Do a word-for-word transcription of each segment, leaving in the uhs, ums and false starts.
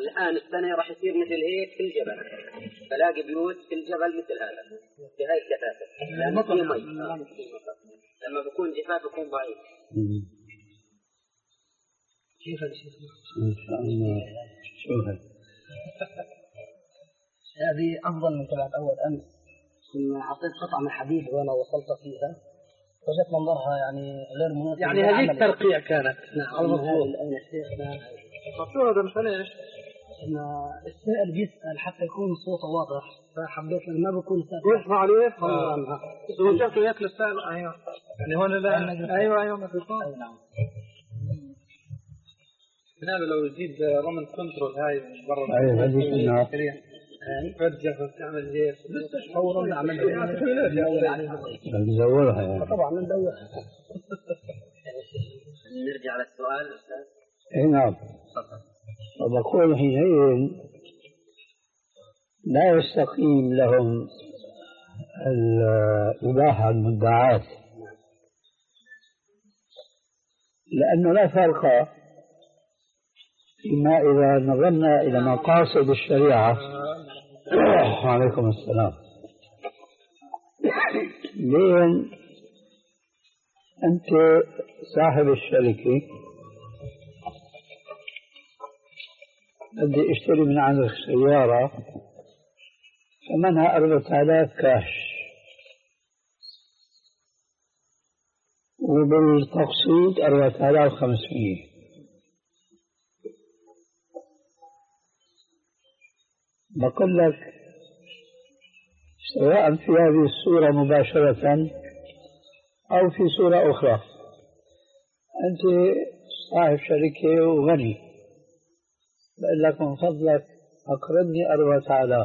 الآن السنة راح يصير مثل هيك في الجبل، فلاقي بيوت في الجبل مثل هذا في هاي الكثافة، لأن في مي. لما بيكون جفاف بيكون ضعيف. كيف هذا الشيء؟ إن شاء الله. شوف هذه أفضل من تبعت أول أمس، كنا حطيت قطعة من حديد وأنا وصلت فيها وجدت منظرها يعني غير مناسب. يعني هذه الترقيع كانت. نعم. المفروض أين الشيخنا مفروض هذا مثلا إيش؟ إن السائل بيسأل حتى يكون صوته واضح، فحبيت لما بكون سائل واسمع عليه. آه. وجهته ياكل السائل. أيوه. يعني هون لا. أيوه أيوه ما في صوت. أي نعم. هذا لو يزيد رمل كنترول هاي من برا. أيوه هذه النار. فرجة وتعمل زي بس فورا نعمل نزورها يعني. طبعا ندورها. نرجع للسؤال أستاذ. إيه نعم. وبقول حينئذ لا يستقيم لهم الإباحة المدعاة، لأنه لا فرق فيما إذا نظرنا إلى مقاصد الشريعة. وعليكم السلام. لين أنت صاحب الشركة بدي اشتري من عندك سيارة ثمنها أربعة آلاف كاش، وبالتقسيط أربعة آلاف وخمسمية. بقول لك سواء في هذه الصورة مباشرة أو في صورة أخرى، أنت صاحب شركة وغني، بقول لك من فضلك أقرضني أربعة آلاف،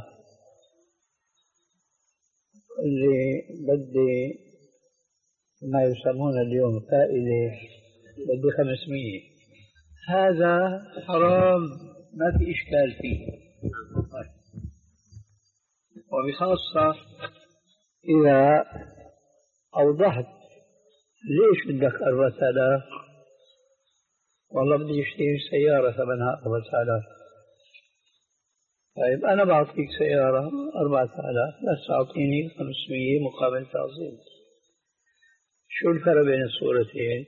اللي بدي ما يسمون اليوم فائدة بدي خمسمية. هذا حرام ما في إشكال فيه، وبخاصة إذا أوضحت ليش بدك أربعة آلاف. والله بدي اشتري سيارة ثمنها أربعة آلاف. طيب أنا بعطيك سيارة أربعة آلاف بس أعطيني خمسمية مقابل تعظيم. شو الفرق بين الصورتين؟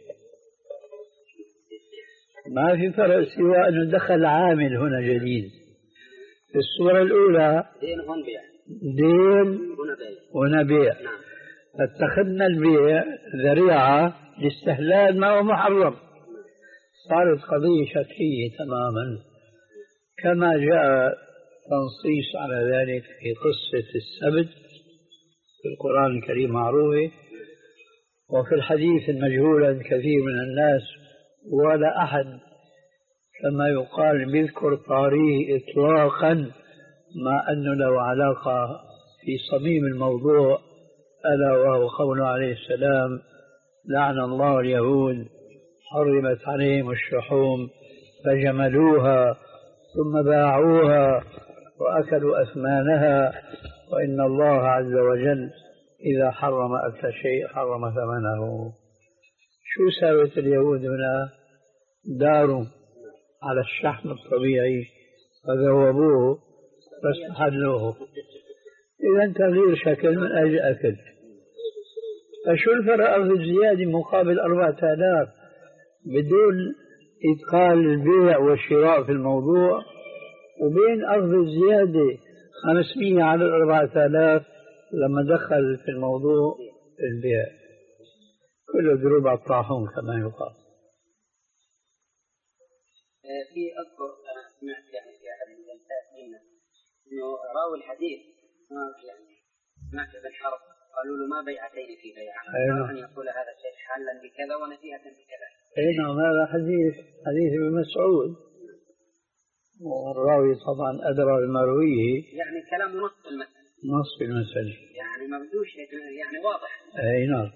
ما في فرق سوى أنه دخل عامل هنا جديد. في الصورة الأولى دين هون بيع، دين هنا بيع، نعم. فاتخذنا البيع ذريعة لاستهلال ما هو محرم، صارت قضية شكلية تماما، كما جاء تنصيص على ذلك في قصة السبت في القرآن الكريم معروفة، وفي الحديث المجهول كثير من الناس ولا أحد كما يقال بيذكر طاريه إطلاقا، ما أنه له علاقة في صميم الموضوع، ألا وهو قوله عليه السلام: لعن الله اليهود حرمت عليهم الشحوم فجملوها ثم باعوها وأكلوا أثمانها، وإن الله عز وجل إذا حرم أكل شيء حرم ثمنه. شو سابت اليهود هنا؟ داروا على الشحم الطبيعي فذوبوه فاستحلوه، إذا تغيير شكل من أجل أكل. فشو الفرق في الزيادة مقابل أربعة آلاف بدون إدخال البيع والشراء في الموضوع، وبين أخذ الزيادة خمسمية على الأربعة آلاف لما دخل في الموضوع البيع؟ كله ضروب على الطاحون كما يقال. في أذكر سمعت يعني في أحد الجلسات منا إنه راوي الحديث يعني سمعت ابن حرب قالوا له ما بيعتين في بيع، أن يقول هذا الشيء حلا بكذا ونسيئة بكذا. أي نعم، هذا حديث حديث ابن مسعود، والراوي طبعا أدرى بمرويه، يعني كلام نص المسألة، نص المسألة يعني ما بدوش يعني واضح. أي نعم.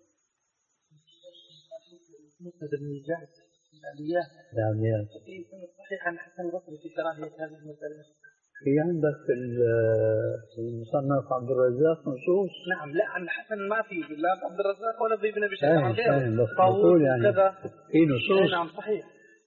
مسند بن الجعد الآليات الآليات صحيح عن حسن البصري في كراهية هذه المسألة. في عندك في المصنف عبد الرزاق نصوص؟ نعم. لا عن حسن ما في، لا عبد الرزاق ولا ابن ابي شيبه، عن غيره طاووس يعني كذا في نصوص. نعم صحيح.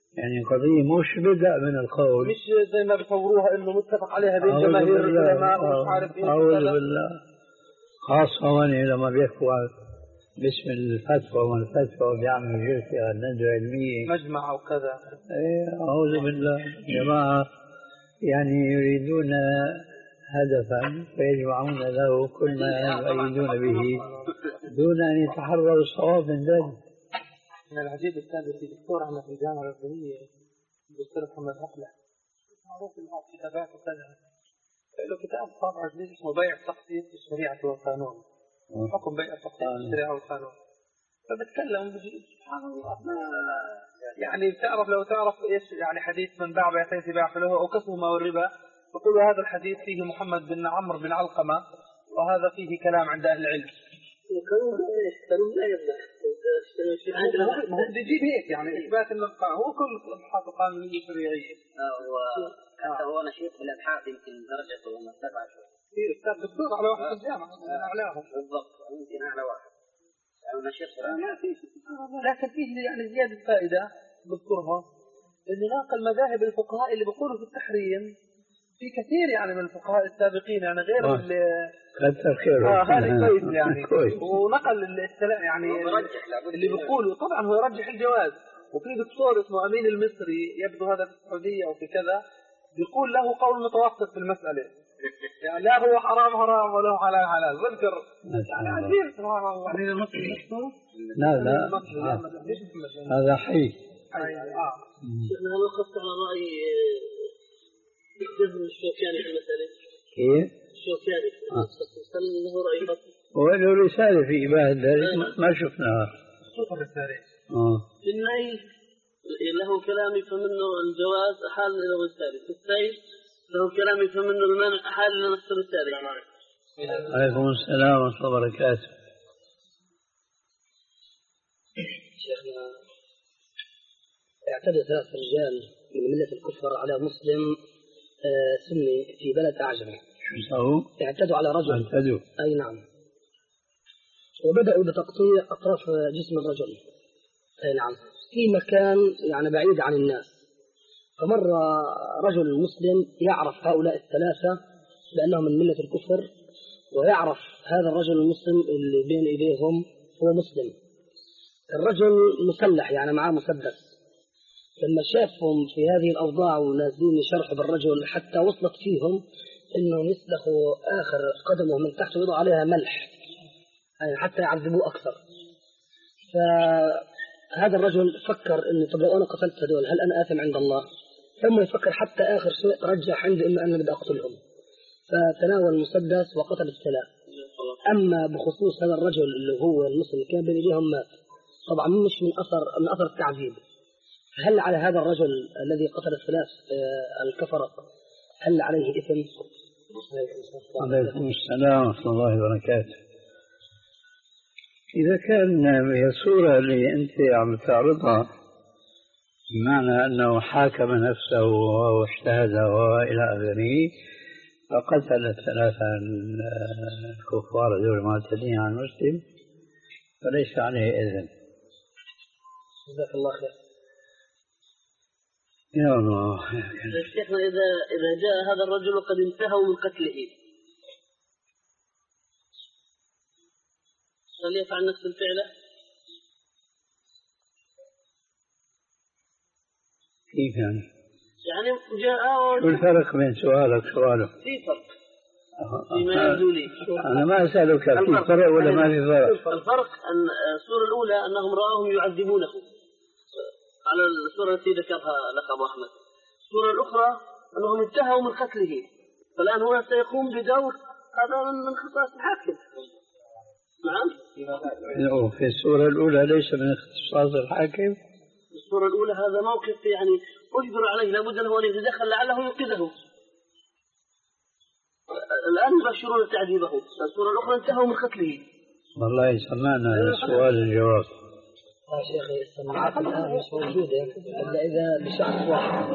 يعني قضية مش بدأ من القول، مش زي ما بيصوروها إنه متفق عليها بين جماهير العلماء ومش عارف إيه. أعوذ بالله. خاصة هون لما بيحكوا باسم الفتوى والفتوى بيعملوا جلسة ندوة علمية مجمع أو كذا. إيه أعوذ بالله. جماعة يعني يريدون هدفا فيجمعون له كل ما يؤيدون به دون أن يتحرروا الصواب من ذلك. من العجيب الثاني في دكتور عنا في الجامعة الأردنية الدكتور محمد هقلة معروف إنه كتابات وكذا، له كتاب طابع جديد اسمه بيع تخطيط الشريعة والقانون، حكم بيع تخطيط الشريعة والقانون. فبتكلم سبحان الله يعني بتعرف لو تعرف ايش يعني حديث من باع بيعتين تباع فله او قسمهما والربا، يقول هذا الحديث فيه محمد بن عمرو بن علقمة وهذا فيه كلام عند اهل العلم. كانوا ايش كانوا لا يبدا ما هو بده يجيب هيك يعني اثبات انه هو كل ابحاث قانونيه شرعيه. هو حتى هو نشيط في الابحاث يمكن درجته مرتفعه شوي. في استاذ دكتور على واحد في الجامعه من اعلاهم بالضبط يمكن اعلى واحد. يعني نشيط ما في لكن فيه يعني زياده فائده بذكرها انه ناقل مذاهب الفقهاء اللي بيقولوا في التحريم في كثير يعني من الفقهاء السابقين يعني غير آه. اللي كثر خيره. اه هذا كويس يعني كويس. ونقل السلام يعني اللي بيقولوا طبعا هو يرجح الجواز. وفي دكتور اسمه امين المصري يبدو هذا في السعوديه او في كذا بيقول له قول متوسط في المساله يعني لا هو حرام حرام ولا حلال حلال. بذكر يعني عجيب سبحان الله. امين المصري مشهور؟ لا لا آه. هذا حي. اه شيخنا هل وقفت على راي جزم الشوكاني في المساله؟ كيف؟ الشوكاني هل له راي خاص؟ هو له رسالة في إباحة ذلك ما شفناها. شوف الرسالة. اه. في النهي له كلام فمنه الجواز أحال إلى الرسالة، في السيف له كلام فمنه المنع أحال إلى نفس الرسالة. عليكم السلام ورحمة الله وبركاته. شيخنا اعتدى ثلاث رجال من ملة الكفر على مسلم آه سني في بلد أعجمي. شو سووا؟ اعتدوا على رجل. اعتدوا. أي نعم. وبدأوا بتقطيع أطراف جسم الرجل. أي نعم. في مكان يعني بعيد عن الناس. فمر رجل مسلم يعرف هؤلاء الثلاثة بأنهم من ملة الكفر ويعرف هذا الرجل المسلم اللي بين إيديهم هو مسلم. الرجل مسلح يعني معاه مسدس. لما شافهم في هذه الأوضاع ونازلين يشرحوا بالرجل حتى وصلت فيهم إنهم يسلخوا آخر قدمه من تحت ويضع عليها ملح يعني حتى يعذبوه أكثر. فهذا الرجل فكر إنه طب لو أنا قتلت هذول هل أنا آثم عند الله؟ ثم يفكر حتى آخر شيء رجح عنده إنه أنا بدي أقتلهم. فتناول المسدس وقتل الثلاث. أما بخصوص هذا الرجل اللي هو المسلم كان بين إيديهم مات. طبعا مش من أثر من أثر التعذيب. هل على هذا الرجل الذي قتل الثلاث الكفرة هل عليه إثم؟ عليكم السلام ورحمة الله وبركاته. إذا كان هي الصورة اللي أنت عم تعرضها بمعنى أنه حاكم نفسه واجتهد وإلى آخره فقتل الثلاثة الكفار ذو المعتدين على المسلم فليس عليه إذن. جزاك الله خير. يا الله. شيخنا إذا إذا جاء هذا الرجل وقد انتهوا من قتله هل يفعل نفس الفعل؟ كيف يعني؟ يعني جاء شو الفرق بين سؤالك وسؤاله؟ في فرق فيما يبدو لي. أنا ما أسألك في فرق ولا ما في فرق؟ الفرق أن الصورة الأولى أنهم رأوهم يعذبونه على الصورة التي ذكرها لك أبو أحمد. الصورة الأخرى أنهم انتهوا من قتله فالآن هو سيقوم بدور هذا من خصائص الحاكم. نعم. في الصورة الأولى ليس من اختصاص الحاكم. الصورة الأولى هذا موقف يعني أجبر عليه لابد له أن يتدخل لعله ينقذه. الآن يبشرون تعذيبه. الصورة الأخرى انتهوا من قتله. والله سمعنا السؤال الجواب. يا شيخي السماعات الآن مش موجودة إلا إذا بشخص واحد.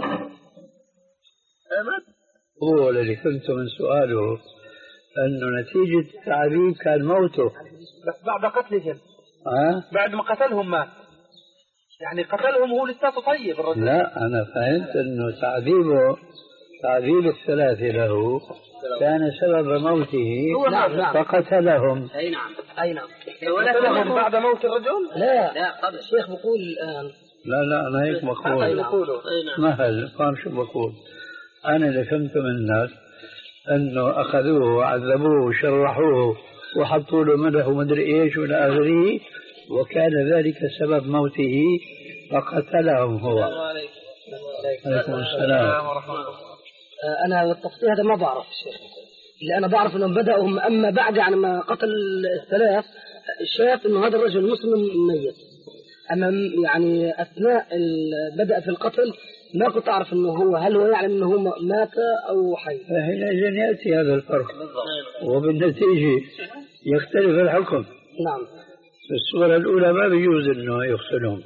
هو الذي فهمت من سؤاله أنه نتيجة التعذيب كان موته بس بعد قتلهم. أه؟ بعد ما قتلهم مات. يعني قتلهم هو لساته طيب الرجل. لا أنا فهمت أنه تعذيبه تعذيب الثلاثة له كان سبب موته فقتلهم. أي نعم أي نعم. قتلهم بعد موت الرجل؟ لا لا قبل. الشيخ بقول الآن. لا لا أنا هيك بقول. مهل فهم شو بقول. أنا اللي فهمته من الناس أنه أخذوه وعذبوه وشرحوه وحطوا له مدح ومدري إيش وإلى آخره، وكان ذلك سبب موته فقتلهم هو. عليكم السلام. أنا والتفصيل هذا ما بعرف الشيخ، اللي أنا بعرف أنهم بدأوا أما بعد يعني ما قتل الثلاث شاف أنه هذا الرجل مسلم ميت، أما يعني أثناء بدأ في القتل ما كنت أعرف أنه هو هل هو يعلم أنه هو مات أو حي. فحينئذ يأتي هذا الفرق وبالنتيجة يختلف الحكم. نعم. في الصورة الأولى ما بيجوز أنه يغسلهم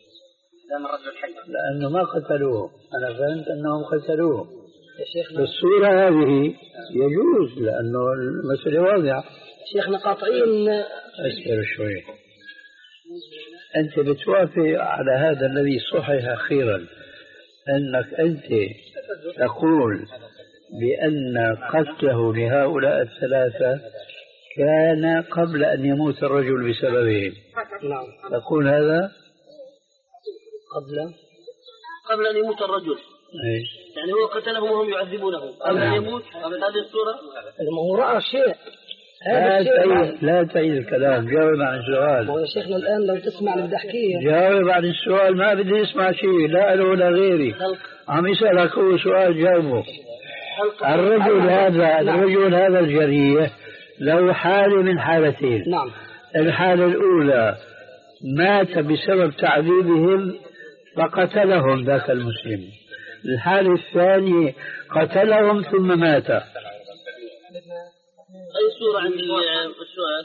لأنه ما قتلوه. أنا فهمت أنهم قتلوه. في الصورة هذه يجوز لأنه المسألة واضحة. شيخنا قاطعين. أسأل شوي، أنت بتوافق على هذا الذي صحح أخيرا أنك أنت تقول بأن قتله لهؤلاء الثلاثة كان قبل أن يموت الرجل بسببهم؟ نعم. تقول هذا قبل قبل أن يموت الرجل. أي. يعني هو قتلهم وهم يعذبونه قبل أن يموت. هذه الصورة هو رأى شيء. لا تعيد لا تعيد الكلام، جاوب عن السؤال. هو يا شيخنا الآن لو تسمع اللي بدي أحكيه. جاوب عن السؤال، ما بدي يسمع شيء لا له ولا غيري. عم يسألك هو سؤال جاوبه. الرجل هذا الرجل هذا الجريح له حالة من حالتين. نعم. الحالة الأولى مات بسبب تعذيبهم فقتلهم ذاك المسلم. الحالة الثانية قتلهم ثم مات. أي صورة عندي السؤال؟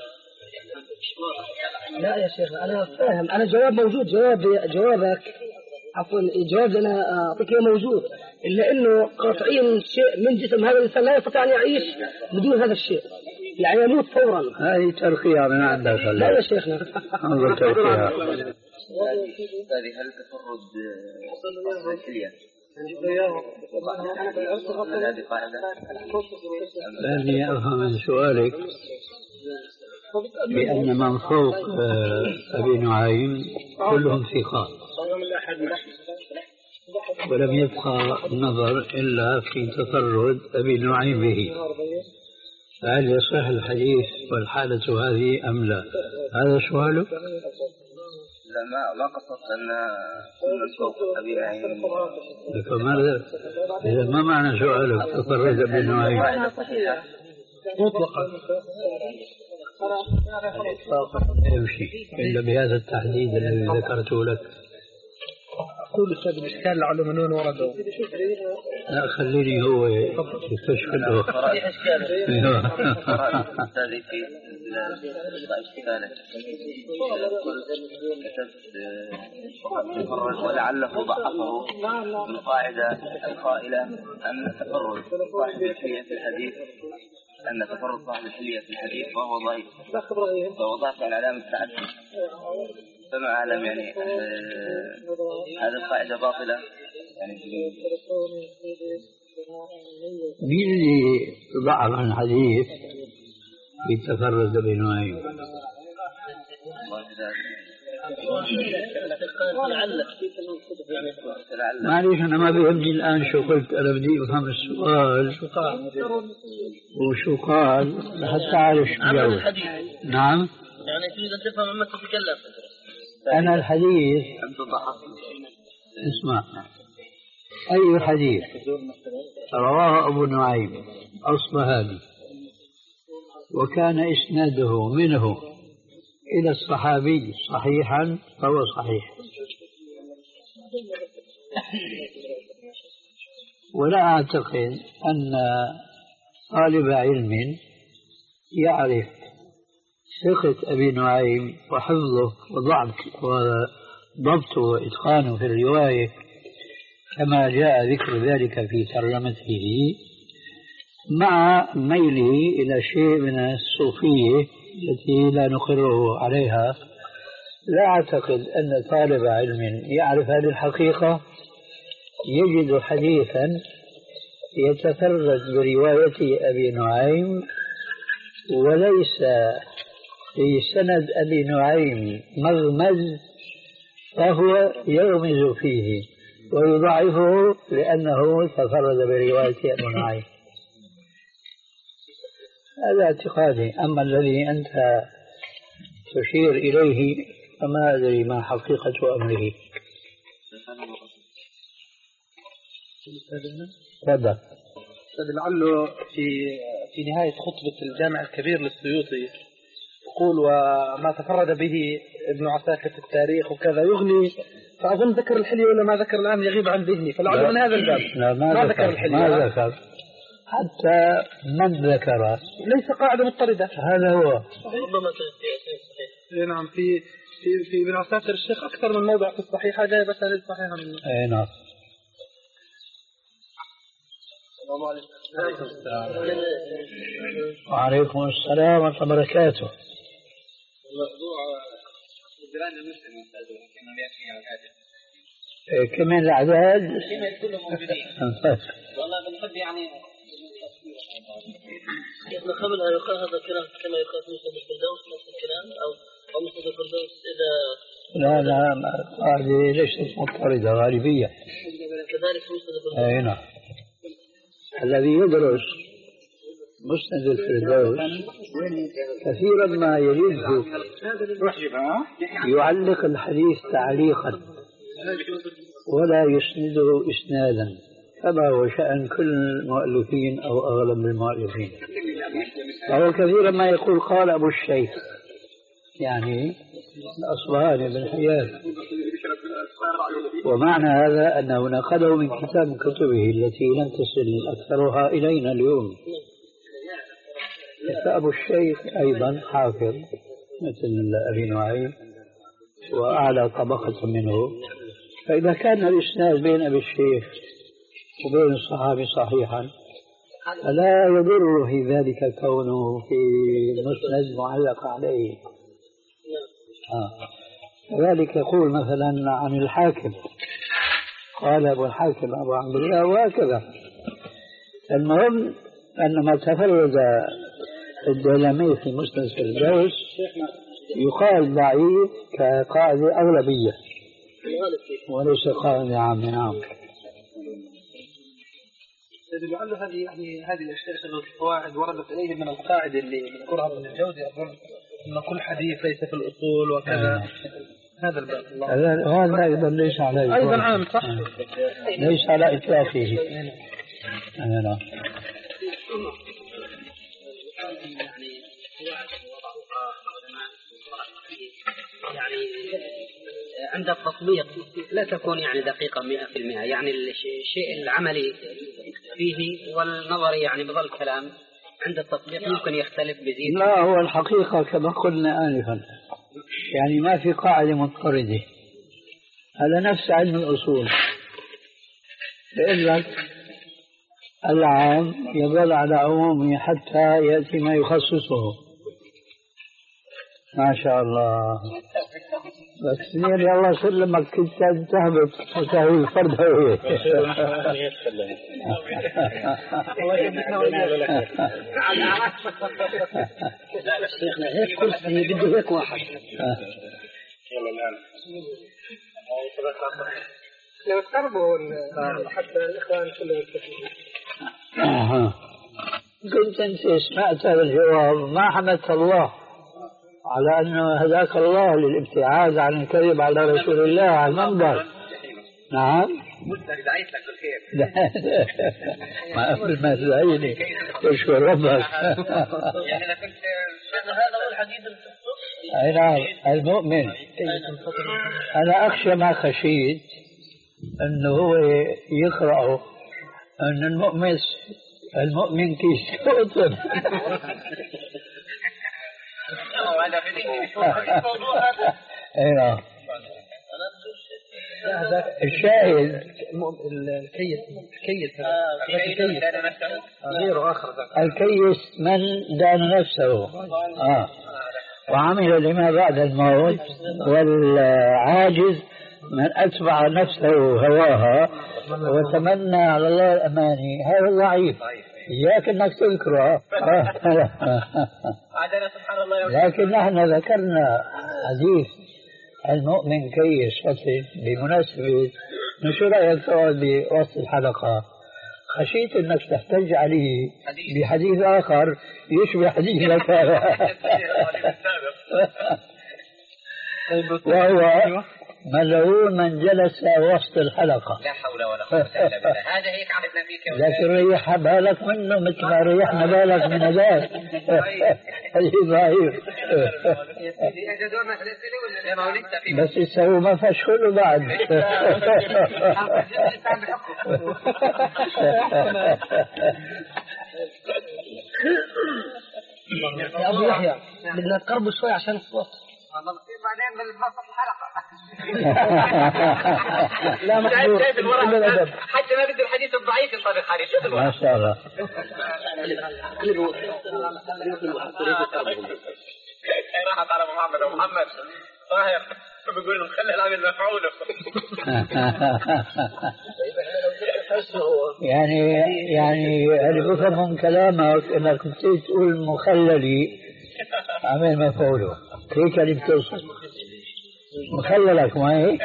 لا يا شيخ أنا فاهم، أنا جواب موجود، جواب جوابك عفوا الجواب أنا أعطيك موجود، إلا إنه قاطعين شيء من جسم هذا الإنسان لا يستطيع أن يعيش بدون هذا الشيء، يعني يموت فورا. هذه ترقية من عندك. لا يا شيخنا. هذا ترقية. هل تفرد الكلية؟ لأني أفهم من سؤالك بأن من فوق أبي نعيم كلهم ثقات ولم يبقى نظر إلا في تفرد أبي نعيم به، فهل يصح الحديث والحالة هذه أم لا؟ هذا سؤالك؟ لا ما ما قصدت أن من فوق أبي نعيم. فماذا إذا ما معنى سؤالك تفرد أبي نعيم؟ مطلقا يمشي إلا بهذا التحديد الذي ذكرته لك. أقول أستاذ الإشكال لعله من وين وردوا. لا خليني هو يكتشف له. أستاذي في إشكاله كتبت ولعله ضعفه بالقاعدة القائلة أن تفرد صاحب الحلية في الحديث أن تفرد صاحب الحلية في الحديث وهو ضعيف، فوضعت على علامة التعدد. فما أعلم يعني هذه القاعدة باطلة يعني. مين اللي ضعف عن الحديث بالتفرد بنوعين؟ معليش أنا ما بيهمني الآن شو قلت، أنا بدي أفهم السؤال وشو قال لحتى أعرف شو جاوب. نعم يعني تريد أن تفهم عما تتكلم. أنا الحديث اسمع، أي حديث رواه أبو نعيم أصبهاني وكان إسناده منه إلى الصحابي صحيحا فهو صحيح، ولا أعتقد أن طالب علم يعرف ثقة أبي نعيم وحفظه وضبط وضبطه وإتقانه في الرواية كما جاء ذكر ذلك في ترجمته، مع ميله إلى شيء من الصوفية التي لا نقره عليها، لا أعتقد أن طالب علم يعرف هذه الحقيقة يجد حديثا يتفرد برواية أبي نعيم وليس في سند أبي نعيم مغمز فهو يغمز فيه ويضعفه لأنه تفرد برواية أبي نعيم. هذا اعتقادي. أما الذي أنت تشير إليه فما أدري ما حقيقة أمره. تفضل. لعله في في نهاية خطبة الجامع الكبير للسيوطي يقول وما تفرد به ابن عساكر في التاريخ وكذا يغني، فأظن ذكر الحلية ولا ما ذكر الآن يغيب عن ذهني، فلعله من هذا الباب. لا ما, ما ذكر الحلية، ما ذكر حتى من ذكر ليس قاعدة مضطردة. هذا هو. ربما نعم في في في ابن عساكر الشيخ أكثر من موضع في الصحيحة جاي بس هذه الصحيحة منه. أي نعم. عليكم السلام. وعليكم السلام ورحمة الله وبركاته. موضوع جيران المسلم كما يأتي على الحاجة. كمان الأعداد؟ كمان كلهم موجودين. والله بنحب يعني. قبلها يقال هذا الكلام كما يقال في مسند الفردوس نفس الكلام أو أو مسند الفردوس إذا. لا لا هذه ليست مضطردة غالبية. كذلك مسند الفردوس. أي نعم. الذي يدرس مسند الفردوس كثيرا ما يجده يعلق الحديث تعليقا ولا يسنده إسنادا كما هو شأن كل المؤلفين أو أغلب المؤلفين. فهو كثيرا ما يقول قال أبو الشيخ يعني الأصبهاني بن حيان، ومعنى هذا أنه نقله من كتاب من كتبه التي لم تصل أكثرها إلينا اليوم. فأبو الشيخ أيضا حافظ مثل أبي نعيم وأعلى طبقة منه، فإذا كان الإسناد بين أبي الشيخ وبين الصحابي صحيحا فلا يضر في ذلك كونه في مسند معلق عليه. آه. ذلك يقول مثلا عن الحاكم قال أبو الحاكم أبو عبد الله وهكذا. المهم أن ما تفرد الديلمي في مسند الفردوس يقال ضعيف كقاعدة أغلبية وليس قاعدة عامة. نعم. لعل هذه يعني هذه الاشياء القواعد وردت اليه من القاعده اللي ذكرها ابن الجوزي اظن ان كل حديث ليس في الاصول وكذا. هذا الباب هذا ايضا ليس على ايضا عام صح ليس على اطلاقه. انا يعني عند التطبيق لا تكون يعني دقيقة مئة في المئة، يعني الشيء العملي فيه والنظري يعني بظل كلام عند التطبيق ممكن يختلف بزيد. لا هو الحقيقة كما قلنا آنفا يعني ما في قاعدة مضطردة. هذا نفس علم الأصول بيقول لك العام يظل على عمومه حتى يأتي ما يخصصه. ما شاء الله. بس سنين يا الله سلمك كنت تهبط وتهوي الفرد هوي. شيخنا هيك كرسي بده هيك واحد. يلا الآن. لو تقربوا حتى الإخوان كلهم يستفيدون. كنت أنت سمعت هذا الجواب ما حمدت الله على أنه هداك الله للابتعاد عن الكذب على رسول الله على المنبر. نعم مستعد دعيت لك بالخير. ما قبل ما تدعيني تشكر ربك. يعني أنا كنت هذا هو الحديث أي نعم المؤمن. أنا أخشى ما خشيت أنه هو يقرأ أن المؤمن المؤمن كيس قطن. ايوه الشاهد الكيس الكيس غير اخر الكيس من دان نفسه. اه وعمل لما بعد الموت، والعاجز من أتبع نفسه هواها وتمنى على الله الأماني هذا ضعيف. إياك أنك تذكره. لكن نحن ذكرنا حديث المؤمن كيس فصل بمناسبة شو رأيك تقعد بوسط الحلقة؟ خشيت أنك تحتج عليه بحديث آخر يشبه حديثك هذا. وهو ملعون من جلس وسط الحلقة. لا حول ولا قوة إلا بالله. هذا هيك عرفنا فيك. لكن ريح بالك منه مثل ما ريحنا بالك من هذاك. هي ضعيف. بس يسوي ما فشخله بعد. يا أبو يحيى بدنا نقربوا شوي عشان الصوت. بعدين بالبسط الحلقة. لا محظور. حتى ما بده الحديث الضعيف ينطبق عليه. ما شاء الله. راحت على محمد ومحمد طاهر بيقول له خلي العمل مفعوله. يعني يعني اللي بفهم من كلامك انك كنت تقول مخللي عمل مفعوله. هيك اللي بتوصل مخللك ما هيك؟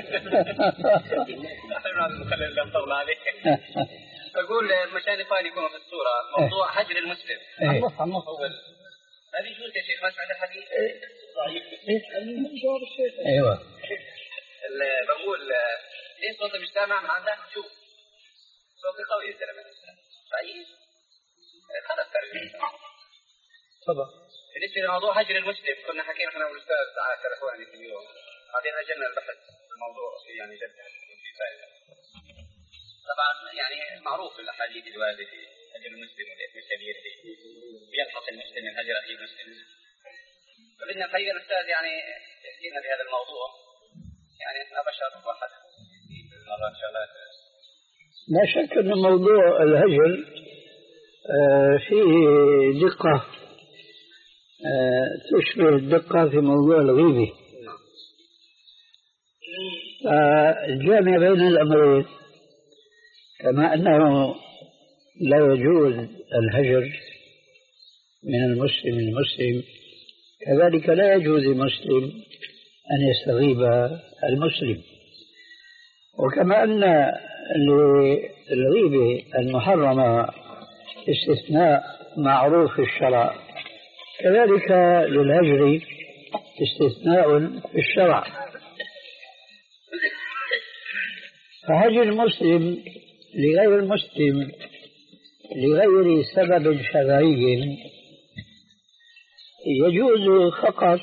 المخلل اللي مطول عليك. أقول مشان إخواني يكونوا في الصورة موضوع هجر المسلم. النص النص. هذه شو يا شيخ ما سمعت الحديث؟ ضعيف. أيوة. بقول ليه صوت مش سامع من عندك؟ شوف صوتي قوي يا زلمة. ضعيف. خلاص ترجع. تفضل. بالنسبة لموضوع هجر المسلم كنا حكينا احنا والأستاذ على تلفوني في اليوم. بعدين أجلنا البحث في الموضوع يعني جد في فائدة. طبعا يعني معروف الأحاديث الواردة في هجر المسلم والإثم الكبير يلحق المسلم من هجر أخيه المسلم. فبدنا نخير الأستاذ يعني يحكينا بهذا الموضوع. يعني احنا بشر واحد مرة إن شاء الله. لا شك أن موضوع الهجر فيه دقة تشبه الدقة في موضوع الغيبة. الجامع بين الأمرين كما أنه لا يجوز الهجر من المسلم المسلم كذلك لا يجوز المسلم أن يستغيب المسلم. وكما أن للغيبة المحرمة استثناء معروف في الشرع كذلك للهجر استثناء في الشرع. فهجر المسلم لغير المسلم لغير سبب شرعي يجوز فقط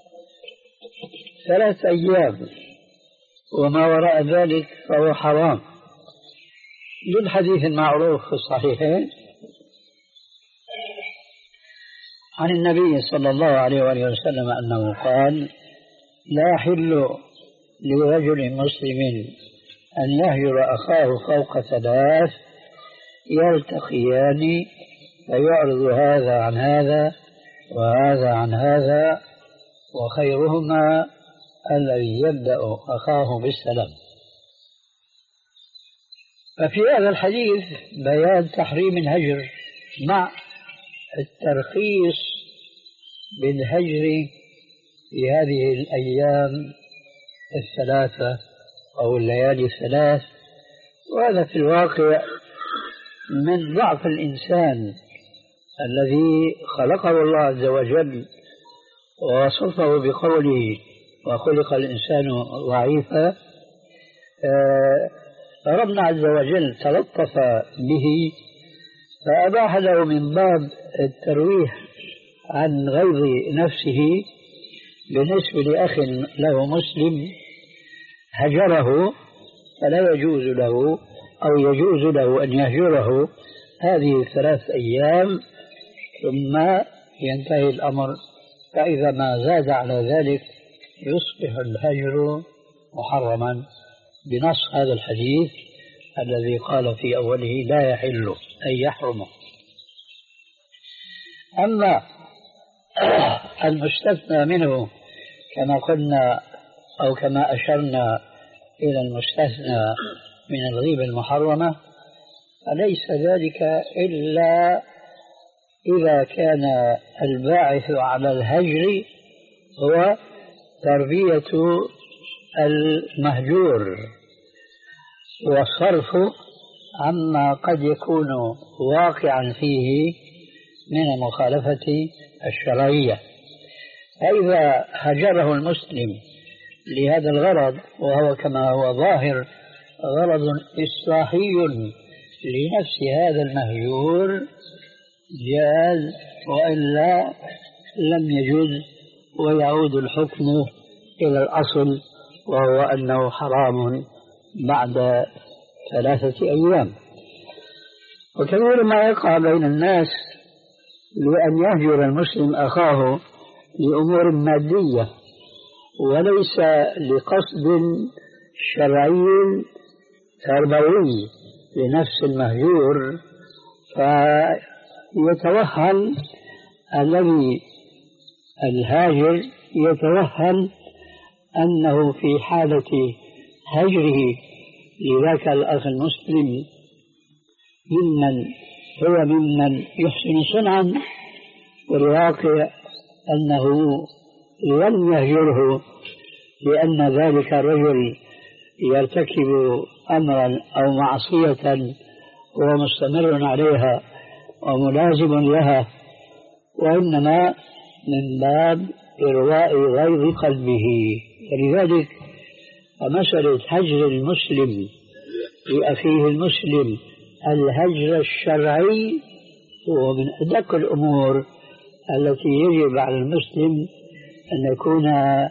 ثلاث أيام وما وراء ذلك فهو حرام للحديث المعروف في الصحيحين عن النبي صلى الله عليه وآله وسلم أنه قال لا يحل لرجل مسلم أن يهجر أخاه فوق ثلاث يلتقيان فيعرض هذا عن هذا وهذا عن هذا وخيرهما الذي يبدأ أخاه بالسلام. ففي هذا الحديث بيان تحريم الهجر مع الترخيص بالهجر في هذه الأيام الثلاثة أو الليالي الثلاث. وهذا في الواقع من ضعف الإنسان الذي خلقه الله عز وجل ووصفه بقوله وخلق الإنسان ضعيفا. ربنا عز وجل تلطف به فأباح له من باب الترويح عن غيظ نفسه بالنسبة لأخ له مسلم هجره فلا يجوز له أو يجوز له أن يهجره هذه الثلاث أيام ثم ينتهي الأمر. فإذا ما زاد على ذلك يصبح الهجر محرما بنص هذا الحديث الذي قال في أوله لا يحل أي يحرم. أما المستثنى منه كما قلنا أو كما أشرنا إلى المستثنى من الغيبة المحرمة، فليس ذلك إلا إذا كان الباعث على الهجر هو تربية المهجور والصرف عما قد يكون واقعا فيه من المخالفة الشرعية. فإذا هجره المسلم لهذا الغرض، وهو كما هو ظاهر غرض إصلاحي لنفس هذا المهجور، جاز، وإلا لم يجوز، ويعود الحكم إلى الأصل وهو أنه حرام بعد ثلاثة أيام. وكثير ما يقع بين الناس لأن يهجر المسلم أخاه لأمور مادية وليس لقصد شرعي تربوي لنفس المهجور، فيتوهم الذي الهاجر يتوهم أنه في حالة هجره لذاك الأخ المسلم ممن هو ممن يحسن صنعا، والواقع أنه لم يهجره لأن ذلك الرجل يرتكب أمرا أو معصية هو مستمر عليها وملازم لها، وإنما من باب إرواء غيظ قلبه. ولذلك فمسألة هجر المسلم لأخيه المسلم الهجر الشرعي هو من أدق الأمور التي يجب على المسلم أن يكون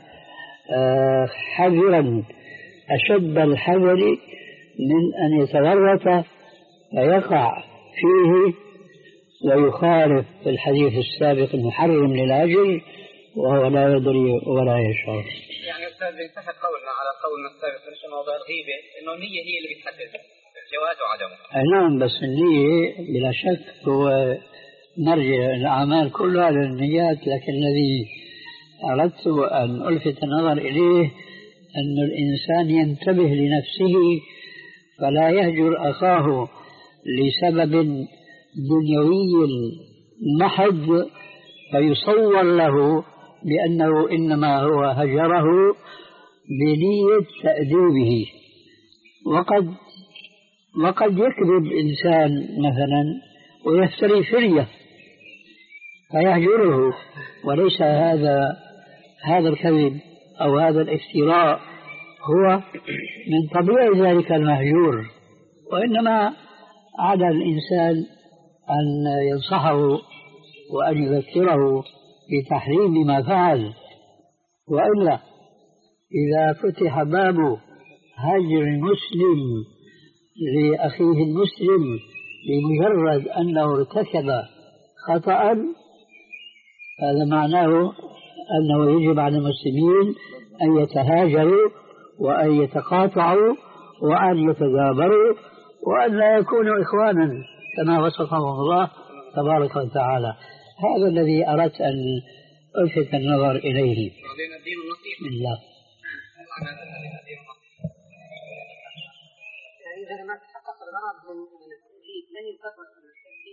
حذرا أشد الحذر من أن يتورط ويقع فيه ويخالف الحديث السابق المحرم للهجر وهو لا يدري ولا يشعر. يعني أستاذ انتهى قولنا على قولنا السابق في موضوع الغيبة إنه النية هي اللي بتحدد الجواز وعدمه. نعم، بس النية بلا شك هو مرجع الأعمال كلها للنيات، لكن الذي أردت أن ألفت النظر إليه أن الإنسان ينتبه لنفسه فلا يهجر أخاه لسبب دنيوي محض فيصور له بأنه إنما هو هجره بنية تأديبه، وقد وقد يكذب إنسان مثلا ويفتري فرية فيهجره، وليس هذا هذا الكذب أو هذا الافتراء هو من طبيعة ذلك المهجور، وإنما على الإنسان أن ينصحه وأن يذكره بتحريم ما فعل. وإلا إذا فتح باب هجر المسلم لأخيه المسلم بمجرد أنه ارتكب خطأ، هذا معناه أنه يجب على المسلمين أن يتهاجروا وأن يتقاطعوا وأن يتدابروا وأن لا يكونوا إخوانا كما وصفهم الله تبارك وتعالى. هذا الذي أردت أن ألفت النظر إليه. بسم الله. يعني إذا ما تحقق الغرض من التأكيد لن يقرر من التأكيد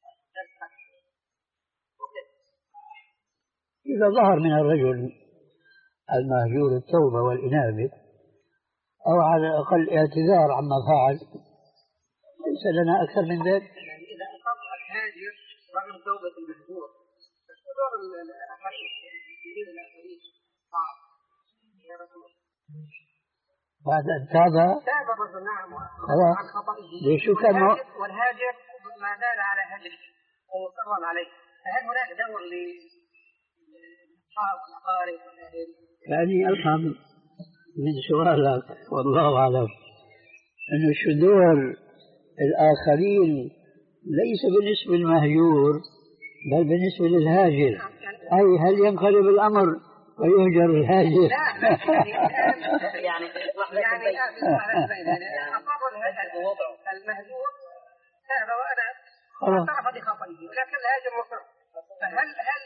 إذا ظهر من الرجل المهجور التوبة والإنابة أو على الأقل اعتذار عما فعل ليس لنا أكثر من ذلك. يعني إذا أقر الهاجر رغم توبة المهجور فشدور الآخرين الآخرين صعب يا رسول بعد أن تاب تاب الرجل نعم عن خطئه والهاجر ما زال على هجره ومصرا عليه، فهل هناك دور لأصحاب الأقارب والأهل؟ يعني أفهم من سؤالك والله أعلم أن شذور الآخرين ليس بالنسبة للمهجور بل بالنسبة للهاجر، أي هل ينقلب الأمر ويهجر الهاجر؟ يعني يعني أصاب المهجور تاب وأنا اعترف بخطئه ولكن الهاجر مصر، فهل هل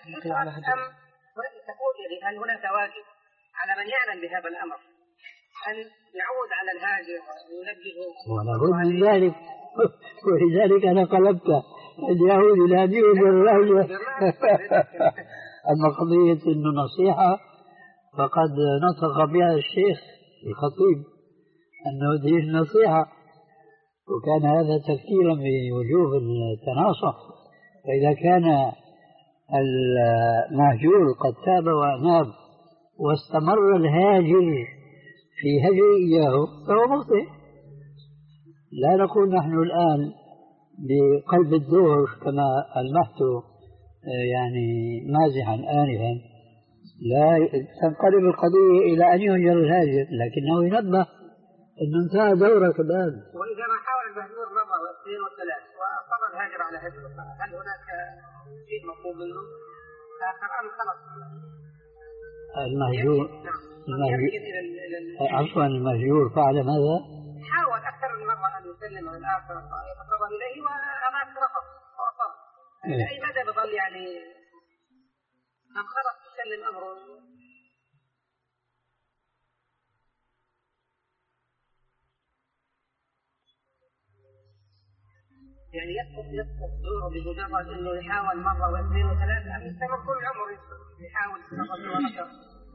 أم تقول يعني هل هناك واجب على من يعلم بهذا الأمر أن يعود على الهاجر وينبهه؟ ولابد من ذلك، ولذلك أنا قلبت اليهود يناديهم بالرهجة. أما قضية إنه نصيحة فقد نطق بها الشيخ الخطيب أنه دي النصيحة، وكان هذا تفكيرا بوجوب التناصح. فإذا كان المهجور قد تاب وأناب واستمر الهاجر في هجر إياه فهو مخطئ. لا نقول نحن الآن بقلب الدور كما ألمحت يعني مازحا آنفا، لا تنقلب القضية إلى أن يهجر الهاجر، لكنه ينبه أنه انتهى دورك الآن. وإذا ما حاول المهجور مرة واثنين وثلاث وأصر الهاجر على هجره، هل هناك شيء مطلوب منه آخر أم خلاص؟ المهجور عفوا المهجور فعل ماذا؟ حاول أكثر من مرة أن يسلم الآخر يتقرب إليه وأمات رفض وأصر. إلى أي مدى بظل يعني أم خلاص تسلم أمره؟ يعني يسقط يسقط دوره بمجرد انه يحاول مره واثنين وثلاثه، ام يستمر طول عمره يحاول مره واكثر؟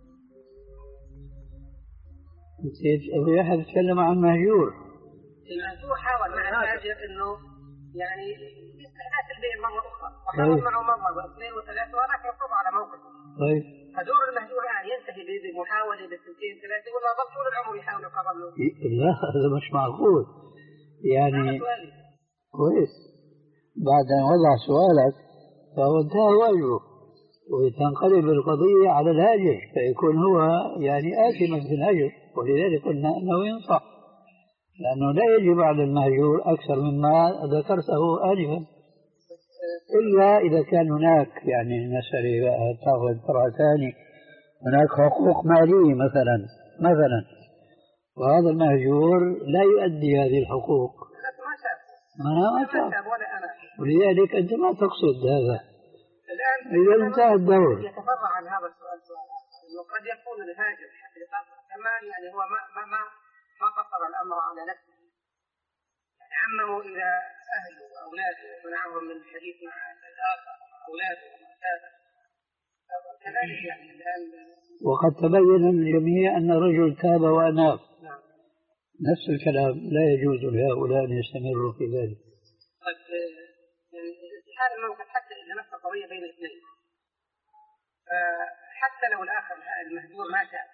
ابو يحيى يتكلم عن مهجور. المهجور حاول مع الهاجر انه يعني يستحدث البيع مره اخرى، وحاول معه مره واثنين وثلاثه ولكن يصر على موقفه. طيب فدور المهجور الان ينتهي بمحاوله بالسنتين ثلاثه ولا ظل طول العمر يحاول يقرب له؟ لا هذا مش معقول يعني. كويس، بعد أن وضع سؤالك فهو انتهى واجبه، وتنقلب القضية على الهاجر فيكون هو يعني آثما في الهجر. ولذلك قلنا أنه ينصح، لأنه لا يجب على المهجور أكثر مما ذكرته آنفا، إلا إذا كان هناك يعني المسألة تأخذ فرع ثاني، هناك حقوق مالية مثلا مثلا وهذا المهجور لا يؤدي هذه الحقوق. ما أنا أفهم، ولذلك أنت ما تقصد هذا. إذا انتهى الدور يتفرع عن هذا السؤال إنه قد يكون الهاجر حقيقة كمان يعني هو ما ما ما ما قصر الأمر على نفسه، يعني عمه إلى أهله وأولاده ومنعهم من الحديث مع الآخر أولاده وما شابه كذلك يعني الآن. وقد تبين للجميع أن الرجل تاب وأناب. نفس الكلام لا يجوز لهؤلاء أن يستمروا في ذلك. قد يعني استحال الموقف حتى إذا نفس قضية بين الاثنين، حتى لو الآخر المهجور ما شاء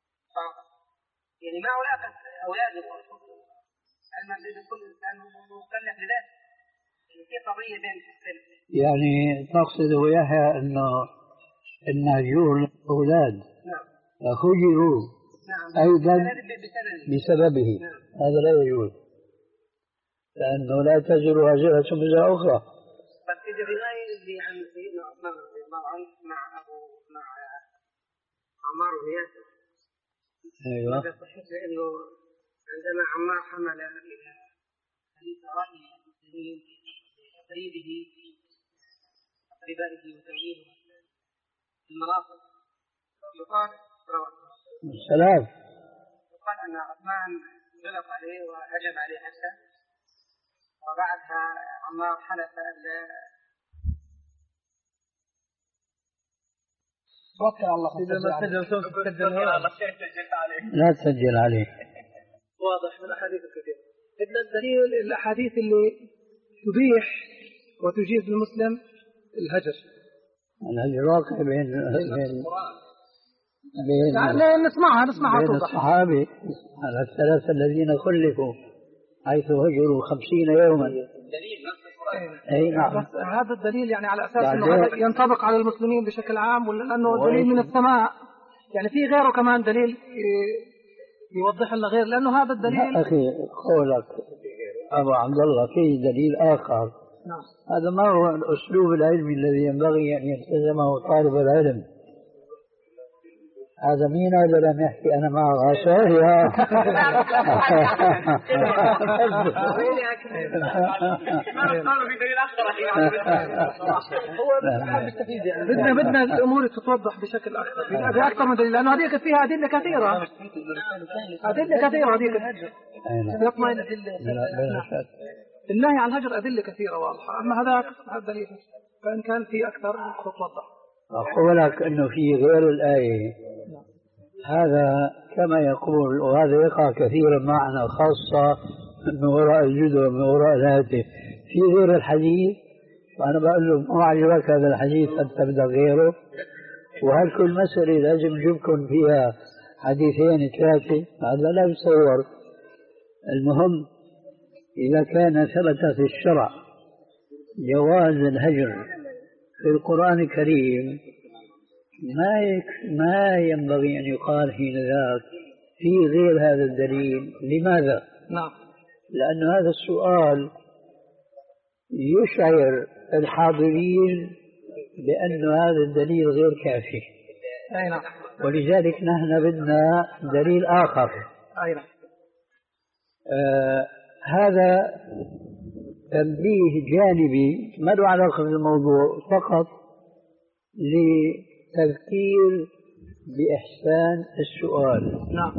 يعني معه الآخر أولاده المهجور كل إنسان مكلف بذاته، يعني في قضية بين الاثنين. يعني تقصد وياها أنه المهجور أولاد هجروا أيضا بسببه، هذا لا يجوز، لأنه لا تزر وازرة وزر أخرى. بس إذا رواية اللي عن سيدنا عثمان رضي الله عنه مع أبو مع عمار بن ياسر. أيوة. هذا صحيح، لأنه عندما عمار حمل إلى حديث رأي المسلمين تقريبه تقريبائه وتغييره المناصب يقال السلام. وقال أن عثمان غلط عليه وهجم عليه حتى، وبعدها عمار حلف ألا توكل على الله. إذا ما سجل صوت سجل عليه. لا تسجل عليه. واضح من الأحاديث الكثيرة. إذن الدليل الأحاديث اللي تبيح وتجيز المسلم الهجر. الهجر واقع بين بين لا نسمعها نسمعها بين الصحابة على الثلاثة الذين خلفوا حيث هجروا خمسين يوما. أي نعم. بس هذا الدليل يعني على أساس أنه هذا ينطبق على المسلمين بشكل عام، ولا أنه دليل من السماء؟ يعني في غيره كمان دليل يوضح لنا غير، لأنه هذا الدليل. أخي قولك أبو عبد الله في دليل آخر. نعم. هذا ما هو الأسلوب العلمي الذي ينبغي أن يلتزمه طالب العلم. هذا مين هذا لم يحكي أنا مع غاصة بدنا بدنا الأمور تتوضح بشكل أكثر في أكثر من دليل لأنه هذيك فيها أدلة كثيرة أدلة كثيرة هذيك يطمئن النهي عن الهجر أدلة كثيرة واضحة أما هذا هذا دليل فإن كان في أكثر تتوضح. أقول لك أنه في غير الآية هذا كما يقول وهذا يقع كثيرا معنا خاصة من وراء الجدر من وراء الهاتف في غير الحديث وأنا بقول له ما عجبك هذا الحديث أن تبدأ غيره وهل كل مسألة لازم نجيبكم فيها حديثين ثلاثة هذا لا يتصور. المهم إذا كان ثبت في الشرع جواز الهجر في القرآن الكريم ما ما ينبغي أن يقال حين ذاك في غير هذا الدليل. لماذا؟ نعم. لأن هذا السؤال يشعر الحاضرين بأن هذا الدليل غير كافي. أي نعم. ولذلك نحن بدنا دليل آخر. أي نعم. آه هذا تنبيه جانبي ما له علاقة بالموضوع فقط لتذكير بإحسان السؤال. نعم.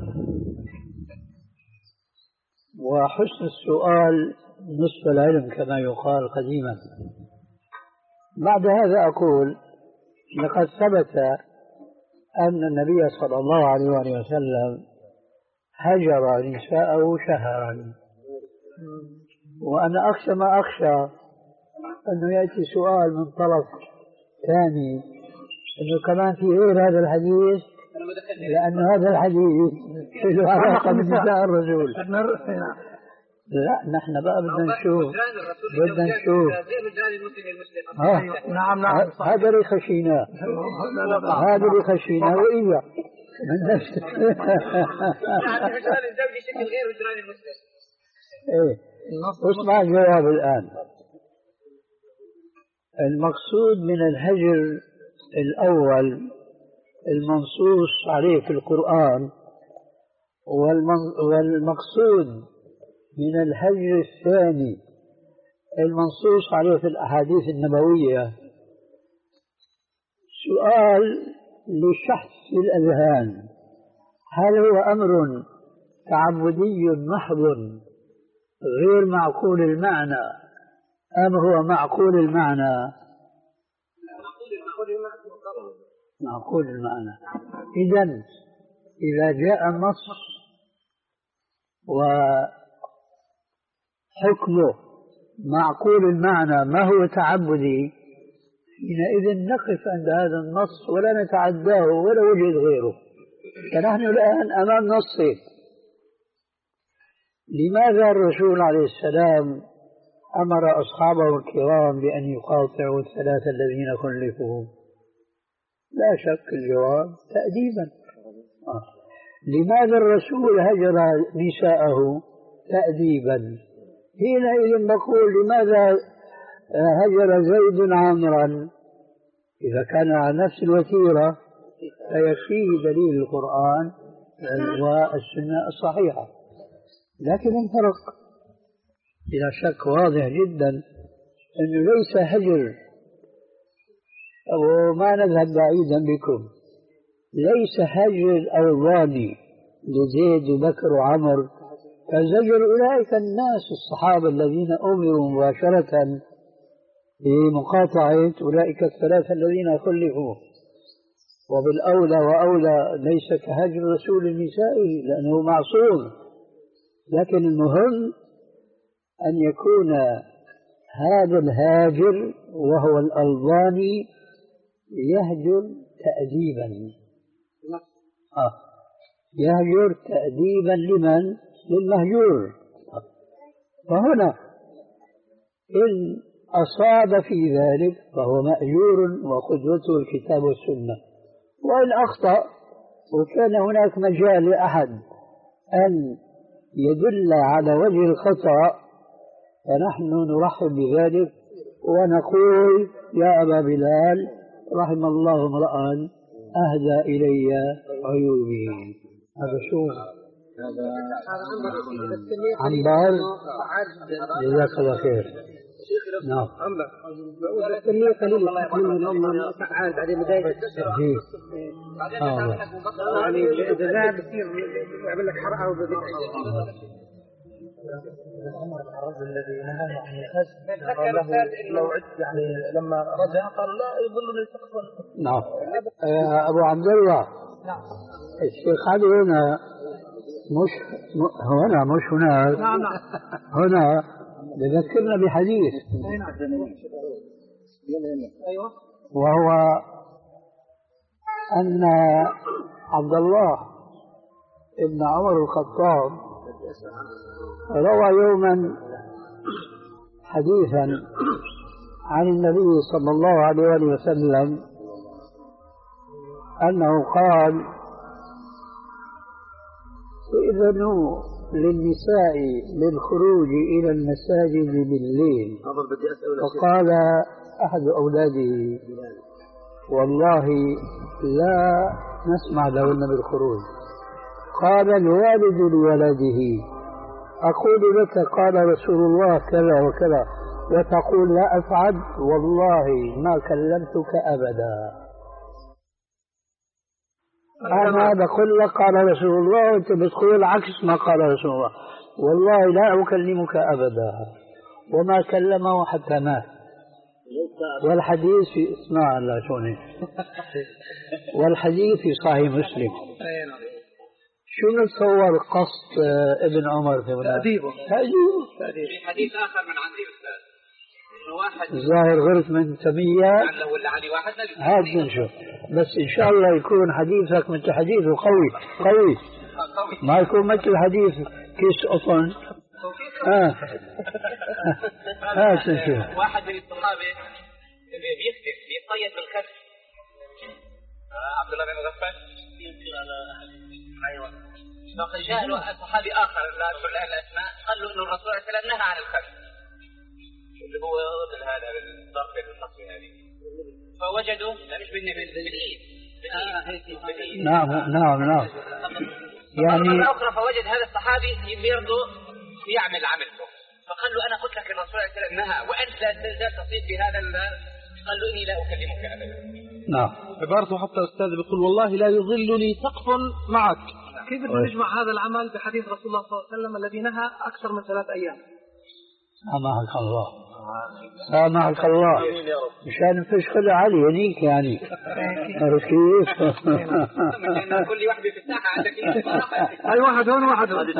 وحسن السؤال نصف العلم كما يقال قديما. بعد هذا أقول لقد ثبت أن النبي صلى الله عليه وسلم هجر نساءه شهرا وأنا أخشى ما أخشى أنه يأتي سؤال من طرف ثاني أنه كمان في غير هذا الحديث لأن هذا الحديث له علاقة بنساء الرسول. لا نحن بقى بدنا نشوف بدنا نشوف نعم نعم هذا اللي خشيناه هذا اللي خشيناه وإياه من نفس إيه اسمع الجواب الآن. المقصود من الهجر الأول المنصوص عليه في القرآن والمقصود من الهجر الثاني المنصوص عليه في الأحاديث النبوية سؤال لشحذ الأذهان. هل هو أمر تعبدي محض غير معقول المعنى أم هو معقول المعنى؟ معقول المعنى. إذن إذا جاء النص وحكمه معقول المعنى ما هو تعبدي حينئذ نقف عند هذا النص ولا نتعداه ولا وجد غيره. فنحن الآن أمام نصين. لماذا الرسول عليه السلام أمر أصحابه الكرام بأن يقاطعوا الثلاثة الذين خلفوا؟ لا شك الجواب تأديبا. آه. لماذا الرسول هجر نساءه؟ تأديبا. حينئذ نقول لماذا هجر زيد عمرا؟ إذا كان على نفس الوتيرة فيكفيه دليل القرآن والسنة الصحيحة. لكن الفرق بلا شك واضح جدا أنه ليس هجر وما نذهب بعيدا بكم ليس هجر الأوضاني لزيد وبكر وعمر كزجر أولئك الناس الصحابة الذين أمروا مباشرة بمقاطعة أولئك الثلاثة الذين خلفوا. وبالأولى وأولى ليس كهجر رسول النساء لأنه معصوم. لكن المهم أن يكون هذا الهاجر وهو الألباني يهجر تأديبا. آه. يهجر تأديبا لمن؟ للمهجور. فهنا إن أصاب في ذلك فهو مأجور وقدوته الكتاب والسنة. وإن أخطأ وكان هناك مجال لأحد أن يدل على وجه الخطأ فنحن نرحب بذلك ونقول يا أبا بلال رحم الله امرأ أهدى إلي عيوبي. هذا شو؟ عنبر. جزاك الله خير. نعم. عنبر. التنمية قليل من الأمة فعال بعدين بداية التشجيع. يعني الجزاء بتصير يعمل لك حرقة وبدأ. عمر الرجل الذي نهى عن الحج قال له لو عدت يعني لما رجع قال لا يظلني سقفا. نعم. أبو عبد الله. نعم. الشيخ علي هنا مش هنا مش هناك. نعم نعم. هنا يذكرنا بحديث. أيوة. وهو أن عبد الله ابن عمر الخطاب روى يوما حديثا عن النبي صلى الله عليه وسلم أنه قال إذنوا للنساء للخروج إلى المساجد بالليل. فقال أحد أولاده والله لا نسمع لهن بالخروج. قال الوالد لولده أقول لك قال رسول الله كذا وكذا وتقول لا أفعل والله ما كلمتك أبدا. أنا بقول لك قال رسول الله وأنت بتقول عكس ما قال رسول الله. والله لا أكلمك أبدا. وما كلمه حتى مات. والحديث في اسمع الله شوني والحديث في صحيح مسلم. شو نتصور قصد ابن عمر في هنا؟ تأديبه. في حديث آخر من عندي أستاذ إنه واحد الظاهر غرت من تمية لعله ولا علي واحد هذا نشوف. بس إن شاء الله يكون حديثك مثل حديثه قوي قوي ما يكون مثل حديث كيس قطن. ها ها نشوف. واحد من الصحابة بيختف بيطيب بالخف. عبد الله بن مغفل يمكن على أيوة. فقد جاء له صحابي آخر لا أذكر الآن الأسماء قال له إنه الرسول صلى الله عليه وسلم نهى عن الخف اللي هو ضد هذا بالضرب بالنصب هذه. فوجدوا لا مش بالنبل بالإيد بالإيد. نعم نعم نعم. يعني مرة أخرى فوجد هذا الصحابي يرضى يعمل عمله فقال له أنا قلت لك الرسول صلى الله عليه وسلم نهى وأنت لا تزال تصيب بهذا. قال له إني لا أكلمك أبدا. نعم. عبارته حتى أستاذ بيقول والله لا يظلني سقف معك. كيف تجمع هذا العمل بحديث رسول الله صلى الله عليه وسلم الذي نهى أكثر من ثلاث أيام؟ سامحك الله سامحك الله مشان فيش خلع علي هنيك يعني عرفت كيف؟ كل واحد في الساحة عندك أي واحد هون واحد هون.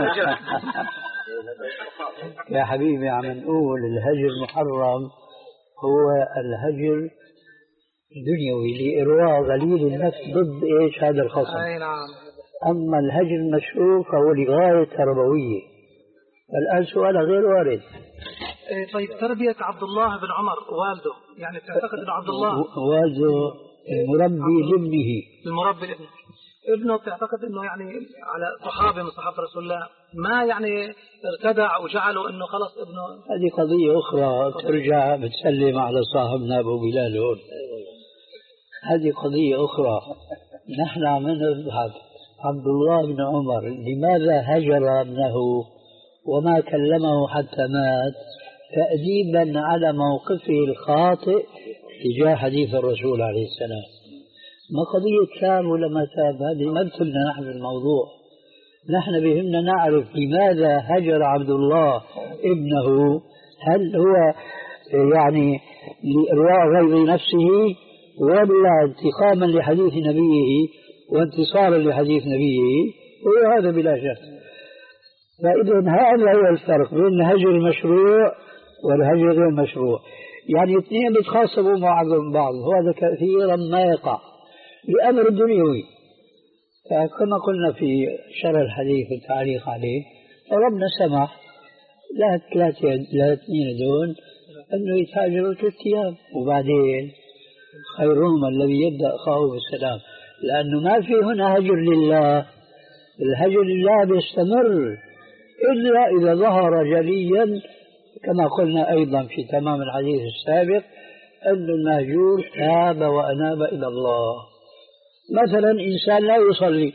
يا حبيبي عم نقول الهجر محرم هو الهجر دنيوي لإرواء غليل النفس ضد إيش هذا الخصم. أي نعم. أما الهجر المشروع فهو لغاية تربوية. الآن سؤال غير وارد. إيه طيب تربية عبد الله بن عمر والده يعني تعتقد أن عبد الله والده المربي لابنه المربي لابنه ابنه تعتقد أنه يعني على صحابة من صحابة رسول الله ما يعني ارتدع وجعله أنه خلص ابنه. هذه قضية أخرى ترجع بتسلم على صاحبنا أبو بلال هون. هذه قضية أخرى. نحن عم نبحث عبد الله بن عمر لماذا هجر ابنه وما كلمه حتى مات تأديبا على موقفه الخاطئ تجاه حديث الرسول عليه السلام. ما قضية تاب ولا ما تاب هذه ما بتهمنا نحن الموضوع. نحن بهمنا نعرف لماذا هجر عبد الله ابنه. هل هو يعني لإرواء غير نفسه ولا انتقاما لحديث نبيه وانتصارا لحديث نبيه؟ وهذا بلا شك. فإذا هذا هو الفرق بين الهجر المشروع والهجر غير المشروع. يعني اثنين بيتخاصموا مع بعض وهذا كثيرا ما يقع لأمر دنيوي. فكما قلنا في شرح الحديث والتعليق عليه ربنا سمح لا ثلاثة لا اثنين دون أنه يتهاجروا ثلاث أيام وبعدين خيرهم الذي يبدأ أخاه بالسلام. لأنه ما في هنا هجر لله. الهجر لله بيستمر إلا إذا ظهر جليا كما قلنا أيضا في تمام الحديث السابق أن المهجور تاب وأناب إلى الله. مثلا إنسان لا يصلي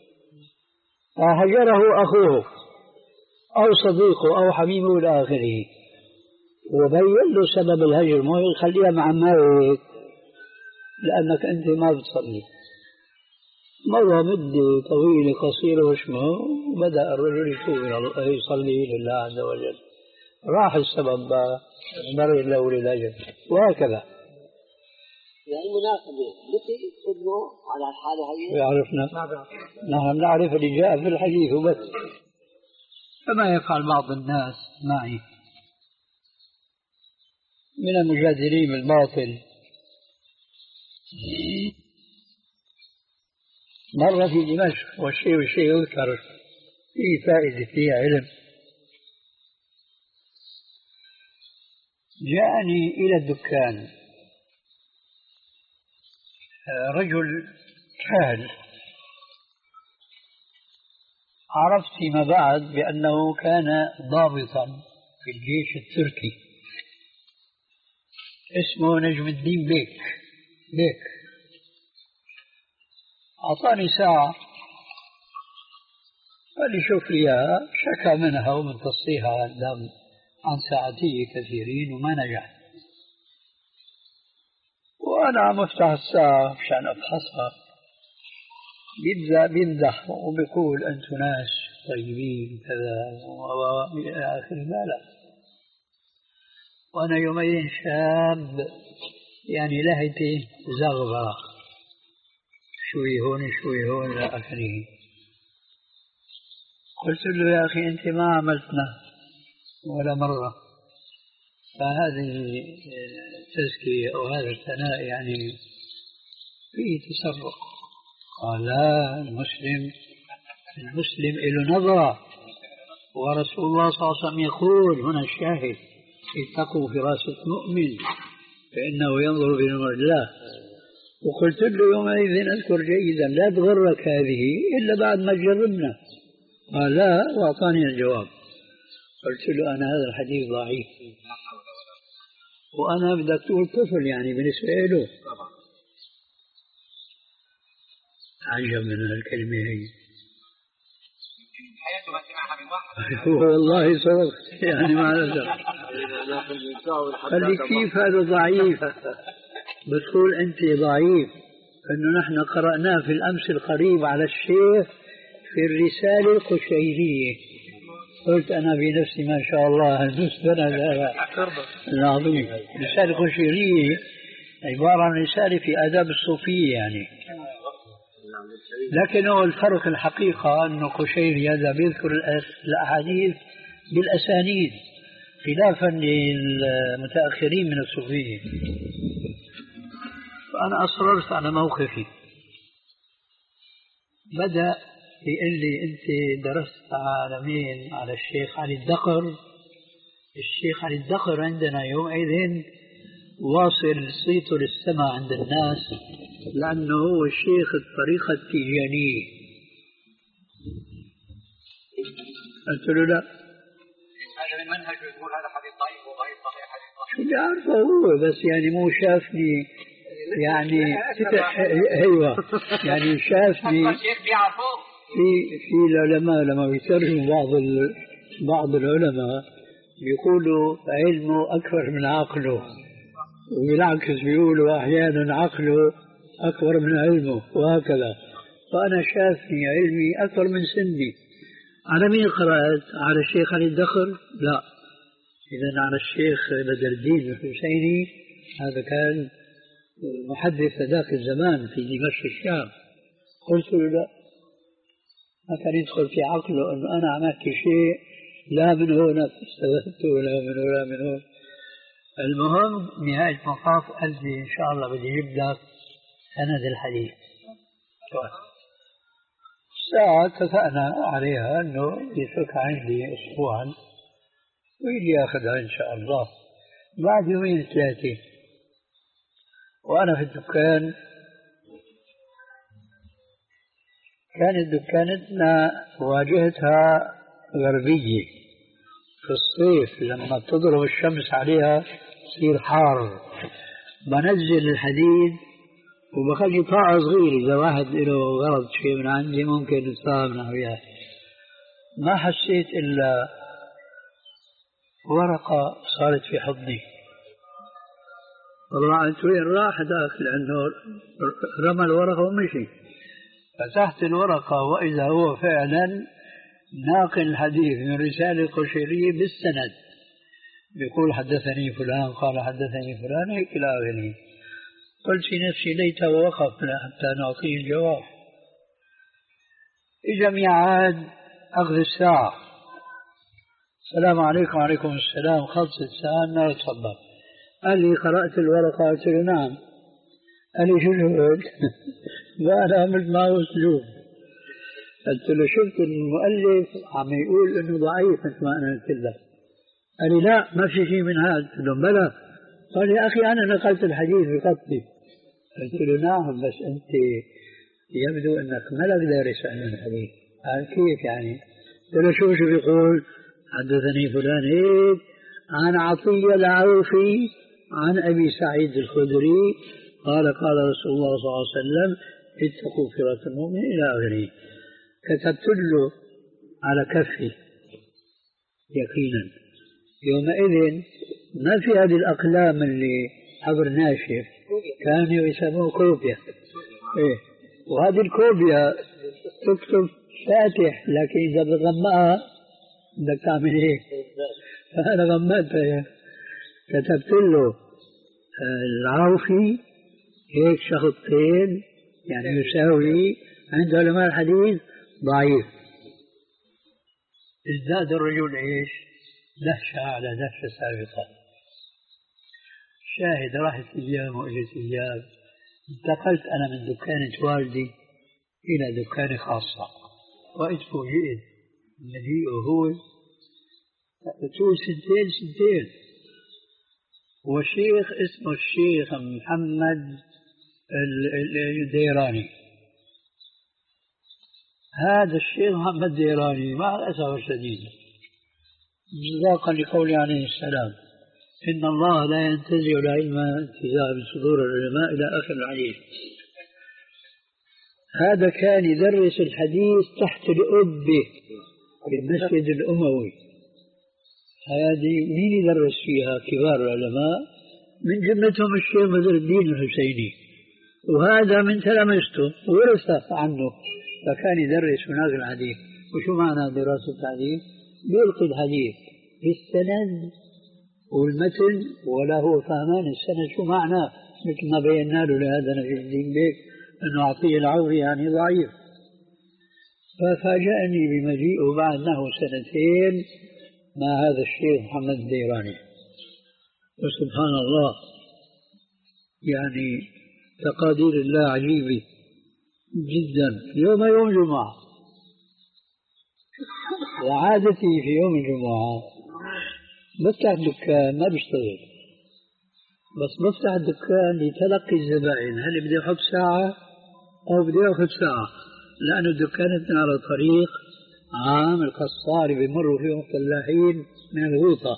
هجره أخوه أو صديقه أو حميمه إلى آخره، وبين له سبب الهجر، مو يخليها مع مالك لأنك أنت ما بتصلي. مرة مدة طويلة قصيرة وشمه وبدأ الرجل يتوب إلى الله يصلي لله عز وجل، راح السبب مر له للأجل، وهكذا. يعني مناسبة بكي ابنه على الحالة هي يعرفنا نحن نعرف اللي جاء في الحديث وبس، كما يفعل بعض الناس معي من المجادلين بالباطل. مرة في دمشق والشيء والشيء يذكر فيه فائدة فيه علم، جاءني إلى الدكان رجل كاهل، عرفت فيما بعد بأنه كان ضابطا في الجيش التركي، اسمه نجم الدين بيك بيك أعطاني ساعة قال لي شوف لي إياها، شكى منها ومن تصليها عن ساعتي كثيرين وما نجح، وأنا عم أفتح الساعة مشان أفحصها بيبدأ بيمدح وبيقول أنتم ناس طيبين كذا وإلى آخر ذلك، وأنا يومين شاب يعني لهيتي زغبة شوي هون شوي هون إلى آخره. قلت له يا أخي أنت ما عملتنا ولا مرة، فهذه التزكية أو هذا الثناء يعني فيه تسرق. قال لا، المسلم المسلم له نظرة، ورسول الله صلى الله عليه وسلم يقول هنا الشاهد اتقوا فراسة مؤمن فإنه ينظر بنور الله. وقلت له يومئذ أذكر جيدا لا تغرك هذه إلا بعد ما جربنا. قال لا، وأعطاني الجواب. قلت له أنا هذا الحديث ضعيف، وأنا بدك تقول طفل يعني بالنسبة له. عجب من الكلمة هي، والله صدق يعني ما نزل. قال لي كيف هذا ضعيف؟ بتقول أنت ضعيف، أنه نحن قرأناه في الأمس القريب على الشيخ في الرسالة القشيرية. قلت أنا بنفسي ما شاء الله المستند هذا العظيم. الرسالة القشيرية عبارة عن رسالة في آداب الصوفية يعني، لكن هو الفرق الحقيقة أنه قشيري هذا بيذكر الأحاديث بالأسانيد خلافا للمتأخرين من الصوفية. فأنا أصررت على موقفي. بدأ يقول لي أنت درست على مين؟ على الشيخ علي الدقر. الشيخ علي الدقر عندنا يومئذ واصل صيته للسماء عند الناس، لأنه هو الشيخ الطريقة التيجانية. قلت له لا، هذا المنهج يقول هذا حديث ضعيف وضعيف صحيح حديث ضعيف. شو بيعرفه هو، بس يعني مو شافني يعني ايوه يعني شافني. الشيخ بيعرفه في في العلماء لما بيترجموا بعض ال... بعض العلماء بيقولوا علمه أكبر من عقله، وبالعكس بيقولوا أحيانا عقله أكبر من علمه وهكذا. فأنا شافني علمي أكبر من سني. على مين قرأت؟ على الشيخ علي الدخر؟ لا، إذن على الشيخ بدر الدين الحسيني، هذا كان محدث ذاك الزمان في دمشق الشام. قلت له لا، ما كان يدخل في عقله أنه أنا عملت شيء لا من هنا استفدت ولا من هنا من هنا. المهم نهاية مطاف قال لي إن شاء الله بدي أجيب لك سند الحديث. ساعة اتفقنا عليها أنه يتركها عندي أسبوعا ويجي ياخذها إن شاء الله. بعد يومين ثلاثة وأنا في الدكان، كانت دكانتنا واجهتها غربية، في الصيف لما تضرب الشمس عليها تصير حار. بنزل الحديد وبخلي طاعة صغيرة إذا واحد له غرض شيء من عندي ممكن نتفاهم وياه. ما حسيت إلا ورقة صارت في حضني، طلعت وين راح ذاك لأنه رمى الورقة ومشي. فتحت الورقة وإذا هو فعلا ناقل الحديث من رسالة قشيرية بالسند، بيقول حدثني فلان قال حدثني فلان هيك إلى آخره. قلت في نفسي ليت ووقف حتى نعطيه الجواب. إجا ميعاد أخذ الساعة، السلام عليكم. وعليكم السلام. خلصت الساعة النار تفضل. قال لي قرأت الورقة؟ قلت له نعم. قال لي شو شفت؟ وأنا عملت معه أسلوب. قلت له شفت المؤلف عم يقول إنه ضعيف مثل ما أنا قلت لك. قال لي لا ما في شيء من هذا. قلت له بلى. قال لي أخي أنا نقلت الحديث بخطي. قلت له نعم بس أنت يبدو أنك ما لك دارس عن الحديث. قال كيف يعني؟ قلت له شو شو بيقول؟ حدثني فلان هيك عن عطية العوفي عن أبي سعيد الخدري قال قال رسول الله صلى الله عليه وسلم اتقوا فرة المؤمن إلى آخره. كتبت له على كفي يقينا. يومئذ ما في هذه الأقلام اللي حبر ناشف، كانوا يسموه كوبيا. إيه. وهذه الكوبيا تكتب فاتح، لكن إذا بغمقها بدك تعمل هيك. فأنا غمقتها، كتبت له العوفي هيك شخطين يعني يساوي عند علماء الحديث ضعيف. ازداد الرجل ايش؟ دهشة على دهشة سابقة. شاهد راحت ايام واجت ايام، انتقلت انا من دكانة والدي الى دكانة خاصة، وإذ فوجئت مجيئه هو طول سنتين سنتين. وشيخ اسمه الشيخ محمد الديراني. هذا الشيخ محمد الديراني مع الأسف الشديد مصداقا لقوله عليه السلام إن الله لا ينتزع العلم انتزاعا من صدور العلماء إلى آخر الحديث. هذا كان يدرس الحديث تحت الأبة في المسجد الأموي. هذه مين يدرس فيها؟ كبار العلماء من جملتهم الشيخ بدر الدين الحسيني، وهذا من تلامذته ورث عنه، فكان يدرس هناك الحديث. وشو معنى دراسة الحديث؟ بيلقي الحديث بالسند والمتن ولا هو فهمان السند شو معناه، مثل ما بينا له لهذا نجم الدين بيك أنه عطية العوفي يعني ضعيف. ففاجأني بمجيئه بعد نحو سنتين مع هذا الشيخ محمد الديراني. وسبحان الله يعني تقادير الله عجيبة جدا. يوم يوم جمعة، وعادتي في يوم الجمعة بفتح دكان ما بشتغل، بس بفتح الدكان لتلقي الزبائن، هل بدي أحط ساعة أو بدي أخذ ساعة، لأن الدكان على طريق عام القصار بيمروا فيهم فلاحين من الغوطة،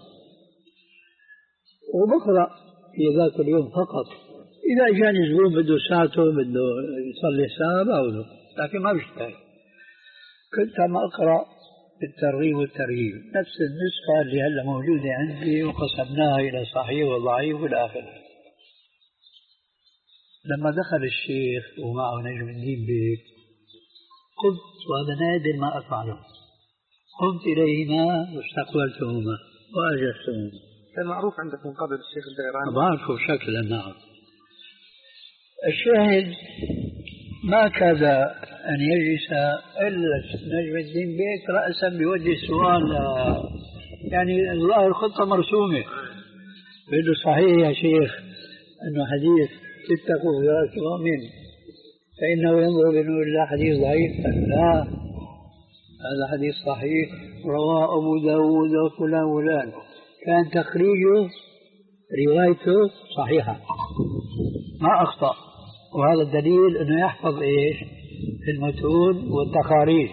وبقرأ في ذاك اليوم فقط. إذا جاني زبون بده ساعته بده يصلي ساعة بأخذه، لكن ما بشتغل. كنت عم أقرأ الترغيب والترهيب، نفس النسخة اللي هلا موجودة عندي، وقسمناها إلى صحيح وضعيف والى آخره. لما دخل الشيخ ومعه نجم الدين بيك قلت وهذا نادر ما أفعله، قمت إليهما واستقبلتهما وأجلستهما. كان معروف عندك من قبل الشيخ الديراني؟ بعرفه شكلا نعم. الشاهد ما كاد أن يجلس إلا نجم الدين بيك رأسا بوجه السؤال، يعني الله الخطة مرسومة. بيقول صحيح يا شيخ أنه حديث اتقوا فرات المؤمن فإنه ينظر بنور الله حديث ضعيف؟ لا، هذا حديث صحيح رواه أبو داود وفلان ولان، كان تخريجه روايته صحيحة ما أخطأ، وهذا الدليل أنه يحفظ إيش المتون والتخاريج.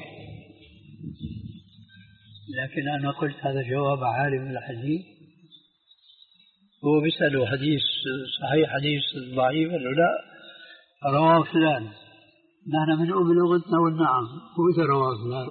لكن أنا قلت هذا جواب عالم الحديث، هو بيسأله حديث صحيح حديث ضعيف؟ قال له لا، رواه فلان، نحن بنقول بلغتنا والنعم، هو إذا رواه فلان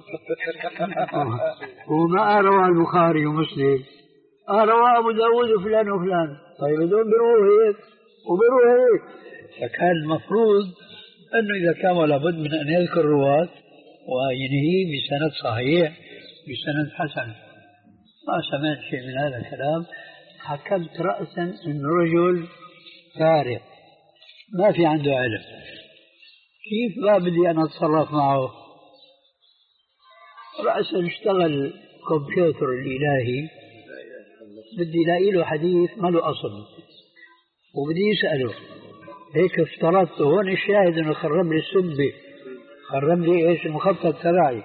وما رواه البخاري ومسلم، رواه أبو داود وفلان وفلان. طيب دول بيروحوا هيك وبيروحوا هيك. فكان المفروض أنه إذا كان لابد من أن يذكر رواة وينهي بسند صحيح بسند حسن. ما سمعت شيء من هذا الكلام. حكمت رأسا أنه رجل فارغ ما في عنده علم، كيف ما بدي أنا أتصرف معه؟ رأسا اشتغل كمبيوتر الإلهي، بدي لاقي له حديث ما له أصل وبدي يسأله. هيك افترضت هون الشاهد انه خرم لي السبه، خرم لي ايش المخطط تبعي.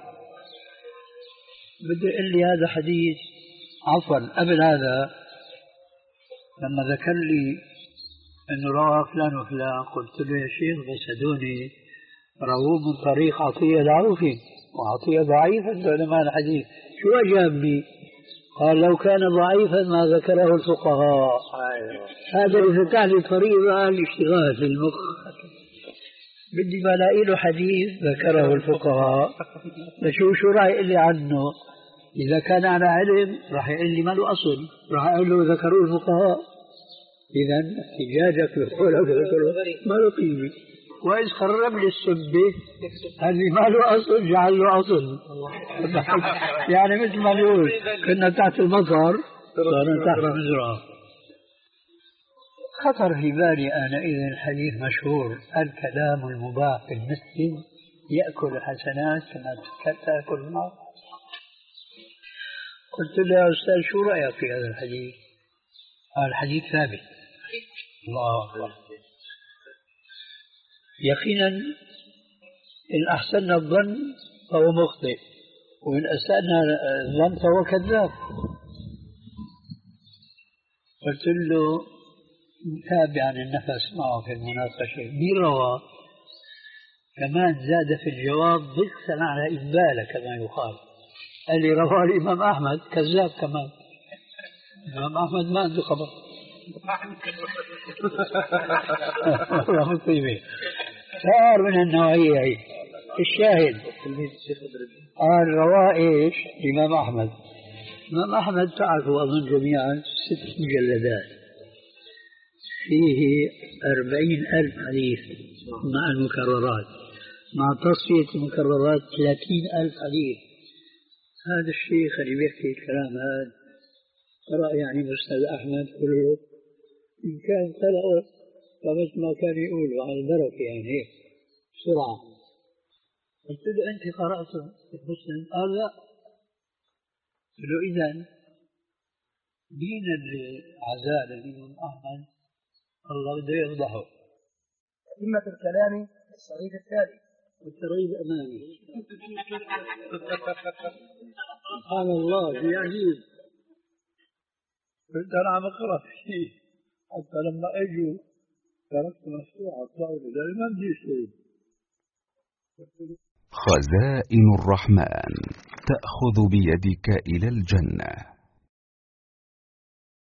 بده يقول لي هذا حديث. عفوا قبل هذا لما ذكر لي انه روى فلان وفلان قلت له يا شيخ بس هدوني رووه من طريق عطية العوفي، وعطية ضعيفة عند علماء الحديث. شو أجابني؟ قال لو كان ضعيفا ما ذكره الفقهاء. هذا اللي فتح لي طريقة الاشتغال في المخ. بدي ما لاقي له حديث ذكره الفقهاء بشو شو راح يقول لي عنه؟ إذا كان على علم راح يقول لي ما له أصل، راح أقول له ذكروه الفقهاء. إذا احتجاجك بقوله ذكروه ما له قيمة. وإذ خرب لي السبة قال لي ما له أصل جعل له أصل. يعني مثل ما نقول كنا تحت المطر صارنا تحت المزرعة. خطر في بالي آنئذ الحديث مشهور: الكلام المباح في المسجد يأكل حسنات كما تأكل النار. قلت له يا أستاذ شو رأيك في هذا الحديث؟ قال الحديث ثابت. الله أكبر. يقينا إن أحسننا الظن فهو مخطئ، وإن أسأنا الظن فهو كذاب. قلت له تابعا النفس معه في المناقشة. مين روى؟ كمان زاد في الجواب ضغطا على إقباله كما يقال. قال لي رواه الإمام أحمد. كذاب كمان. الإمام أحمد ما عنده خبر. والله مصيبة. صار من النوعية هي. الشاهد قال رواه إيش؟ الإمام أحمد. الإمام أحمد تعرفوا أظن جميعا ست مجلدات فيه أربعين ألف حديث مع المكررات، مع تصفية المكررات ثلاثين ألف حديث. هذا الشيخ اللي بيحكي الكلام هذا قرأ يعني مسند أحمد كله، إن كان قرأه فمثل ما كان يقول على البركة يعني هيك بسرعة. قلت له أنت قرأت مسند؟ قال لا. قلت له إذن مين اللي عزال الإمام أحمد؟ الله بده يفضحه. أئمة الكلام الصريف الثاني والترغيب أمامي. سبحان الله في عجيب. قلت أنا عم أقرأ فيه حتى لما أجوا تركت مفتوحة طلعوا لذلك ما بدي شيء. خزائن الرحمن تأخذ بيدك إلى الجنة.